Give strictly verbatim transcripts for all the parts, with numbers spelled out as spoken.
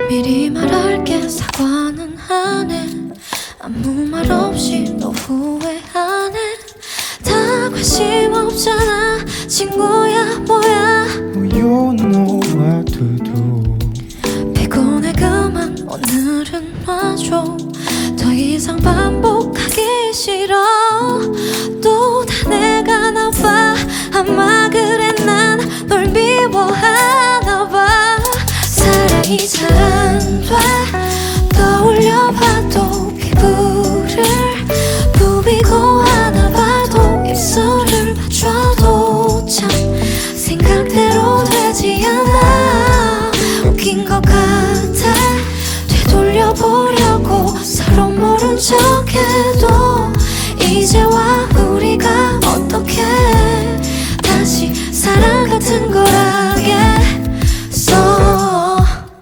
미리 말할게 사과는 안해 아무 말 없이 너 후회하네 다 관심 없잖아 친구야 뭐야 You know what to do 피곤해 그만 오늘은 놔줘 더 이상 반복하기 싫어 또 다 내가 나봐 아마 그래 난 널 미워하나 봐 사랑이 잘 안 돼 떠올려봐도 피부를 부비고 하나 봐도 입술을 맞춰도 참 생각대로 되지 않아 웃긴 것 같아 되돌려보려고 서로 모른 척해도 이제와 우리가 어떻게 다시 사랑 같은 걸 하겠어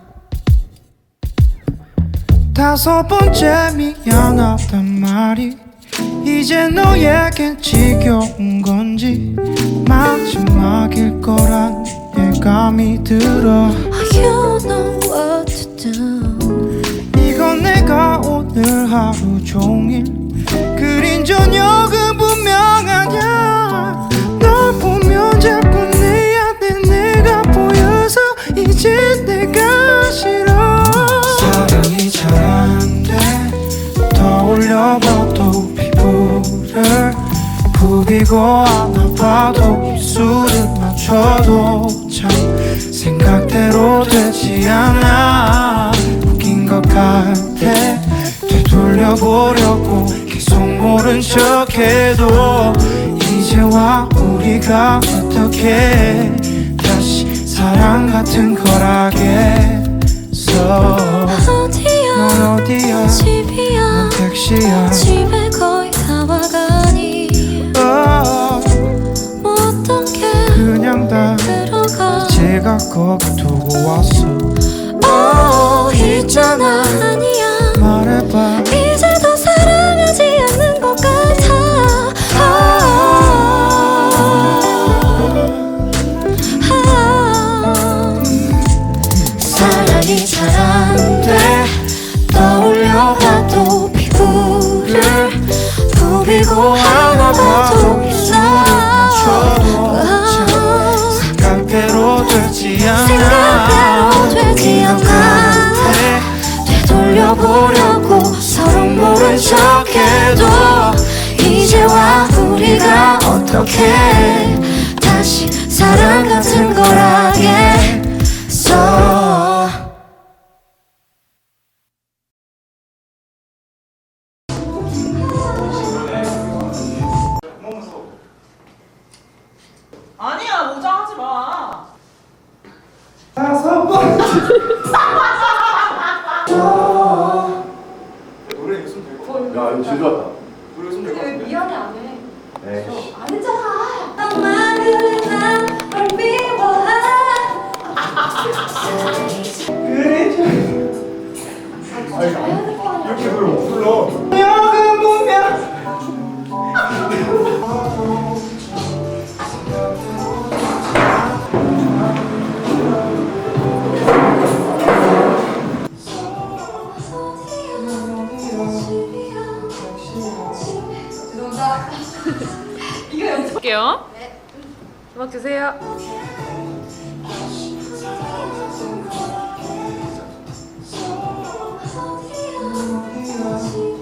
다섯 번째 미안하단 말이 이제 너에겐 지겨운 건지 마지막일 거란 예감이 들어 You know what to do 이건 내가 오늘 하루 종일 그린 저녁은 분명하냐 널 보면 자꾸 내 안에 내가 보여서 이제 내가 싫어 사랑이 잘 안 돼 떠올려봐도 피부를 부비고 안아봐도 입술을 맞춰도 참 생각대로 되지 않아 웃긴 것 같아 되돌려보려고 계속 모른 척해도 이제와 우리가 어떻게 다시 사랑 같은 걸 하겠어 어디야 넌 어디야 집이야 넌 택시야 집에 거의 다 와가니 어, 뭐 어떤 게 그냥 다 들어가 제가 거기 두고 왔어 어 있잖아 아니야 말해봐 이제 더 사랑하지 않는 것 같아 아, 아, 사랑이 잘 안 돼 떠올려봐도 피부를 부비고 하나 봐도 입술을 맞춰도 생각대로 되지 않아 생각대로 되지 않아 되돌려보려고 서로 모른 척해도 이제와 우리가 어떻게 다시 사랑 같은 걸 하겠어 아니야 모자 하지 마. 다섯 번째 노래 이거 손 대고. 야 이거 제일 좋았다. 노래 손 대고. 왜 미안해 안 해? 에이씨. 안 했잖아. 아마 그래 난널 미워하나 그래 아니 해야 될 거 아니야. 이렇게 노래 못 불러. 여기 보면 죄송합니다. 이거 연습. 할게요. 네. 음악 주세요. 어디야